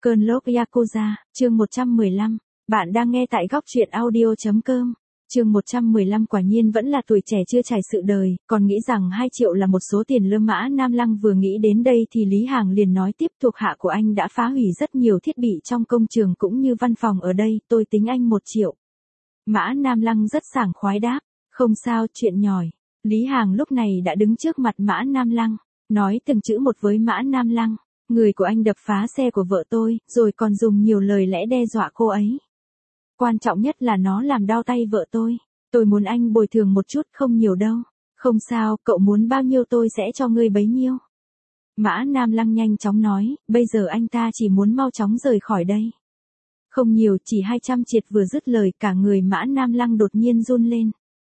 Cơn lốc Yakuza, chương 115. Bạn đang nghe tại góc truyện audio.com. Chương 115 quả nhiên vẫn là tuổi trẻ chưa trải sự đời, còn nghĩ rằng 2 triệu là một số tiền lơ Mã Nam Lăng vừa nghĩ đến đây thì Lý Hàng liền nói tiếp thuộc hạ của anh đã phá hủy rất nhiều thiết bị trong công trường cũng như văn phòng ở đây, tôi tính anh 1 triệu. Mã Nam Lăng rất sảng khoái đáp, không sao, chuyện nhỏi. Lý Hàng lúc này đã đứng trước mặt Mã Nam Lăng, nói từng chữ một với Mã Nam Lăng. Người của anh đập phá xe của vợ tôi, rồi còn dùng nhiều lời lẽ đe dọa cô ấy. Quan trọng nhất là nó làm đau tay vợ tôi. Tôi muốn anh bồi thường một chút, không nhiều đâu. Không sao, cậu muốn bao nhiêu tôi sẽ cho ngươi bấy nhiêu. Mã Nam Lăng nhanh chóng nói, bây giờ anh ta chỉ muốn mau chóng rời khỏi đây. Không nhiều, chỉ 200 triệt. Vừa dứt lời cả người Mã Nam Lăng đột nhiên run lên.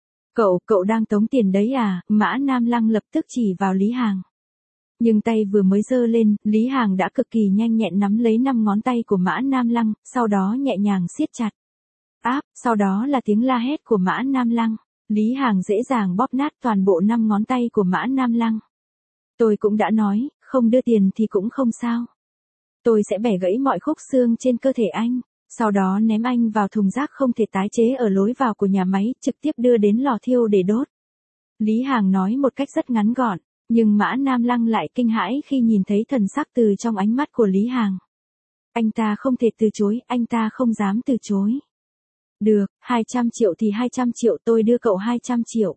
Cậu đang tống tiền đấy à? Mã Nam Lăng lập tức chỉ vào Lý Hàng. Nhưng tay vừa mới giơ lên, Lý Hàng đã cực kỳ nhanh nhẹn nắm lấy 5 ngón tay của Mã Nam Lăng, sau đó nhẹ nhàng siết chặt. Sau đó là tiếng la hét của Mã Nam Lăng. Lý Hàng dễ dàng bóp nát toàn bộ 5 ngón tay của Mã Nam Lăng. Tôi cũng đã nói, không đưa tiền thì cũng không sao. Tôi sẽ bẻ gãy mọi khúc xương trên cơ thể anh, sau đó ném anh vào thùng rác không thể tái chế ở lối vào của nhà máy, trực tiếp đưa đến lò thiêu để đốt. Lý Hàng nói một cách rất ngắn gọn. Nhưng Mã Nam Lăng lại kinh hãi khi nhìn thấy thần sắc từ trong ánh mắt của Lý Hàng. Anh ta không thể từ chối, anh ta không dám từ chối. Được, 200 triệu thì 200 triệu, tôi đưa cậu 200 triệu.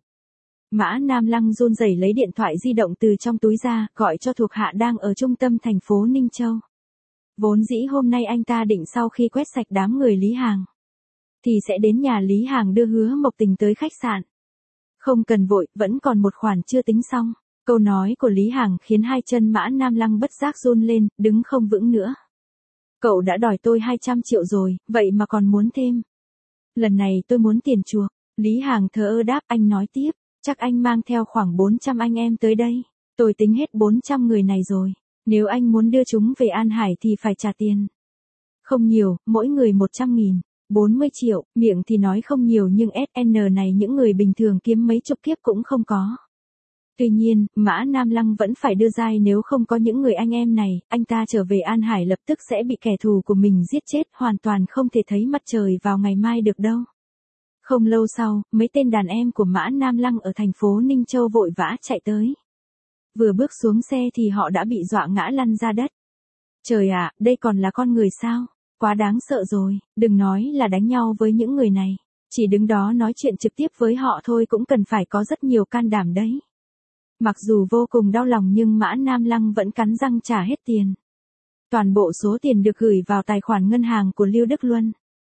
Mã Nam Lăng run rẩy lấy điện thoại di động từ trong túi ra, gọi cho thuộc hạ đang ở trung tâm thành phố Ninh Châu. Vốn dĩ hôm nay anh ta định sau khi quét sạch đám người Lý Hàng, thì sẽ đến nhà Lý Hàng đưa Hứa Mộc Tình tới khách sạn. Không cần vội, vẫn còn một khoản chưa tính xong. Câu nói của Lý Hàng khiến hai chân Mã Nam Lăng bất giác run lên, đứng không vững nữa. Cậu đã đòi tôi 200 triệu rồi, vậy mà còn muốn thêm. Lần này tôi muốn tiền chuộc. Lý Hàng thờ ơ đáp, anh nói tiếp, chắc anh mang theo khoảng 400 anh em tới đây. Tôi tính hết 400 người này rồi. Nếu anh muốn đưa chúng về An Hải thì phải trả tiền. Không nhiều, mỗi người 100.000, 40 triệu, miệng thì nói không nhiều nhưng SN này những người bình thường kiếm mấy chục kiếp cũng không có. Tuy nhiên, Mã Nam Lăng vẫn phải đưa dai, nếu không có những người anh em này, anh ta trở về An Hải lập tức sẽ bị kẻ thù của mình giết chết, hoàn toàn không thể thấy mặt trời vào ngày mai được đâu. Không lâu sau, mấy tên đàn em của Mã Nam Lăng ở thành phố Ninh Châu vội vã chạy tới. Vừa bước xuống xe thì họ đã bị dọa ngã lăn ra đất. Trời ạ, đây còn là con người sao? Quá đáng sợ rồi, đừng nói là đánh nhau với những người này. Chỉ đứng đó nói chuyện trực tiếp với họ thôi cũng cần phải có rất nhiều can đảm đấy. Mặc dù vô cùng đau lòng nhưng Mã Nam Lăng vẫn cắn răng trả hết tiền. Toàn bộ số tiền được gửi vào tài khoản ngân hàng của Lưu Đức Luân.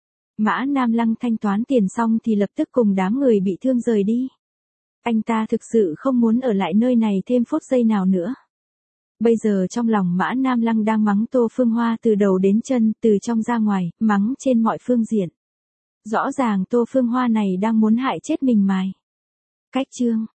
Mã Nam Lăng thanh toán tiền xong thì lập tức cùng đám người bị thương rời đi. Anh ta thực sự không muốn ở lại nơi này thêm phút giây nào nữa. Bây giờ trong lòng Mã Nam Lăng đang mắng Tô Phương Hoa từ đầu đến chân, từ trong ra ngoài, mắng trên mọi phương diện. Rõ ràng Tô Phương Hoa này đang muốn hại chết mình mài. Cách chương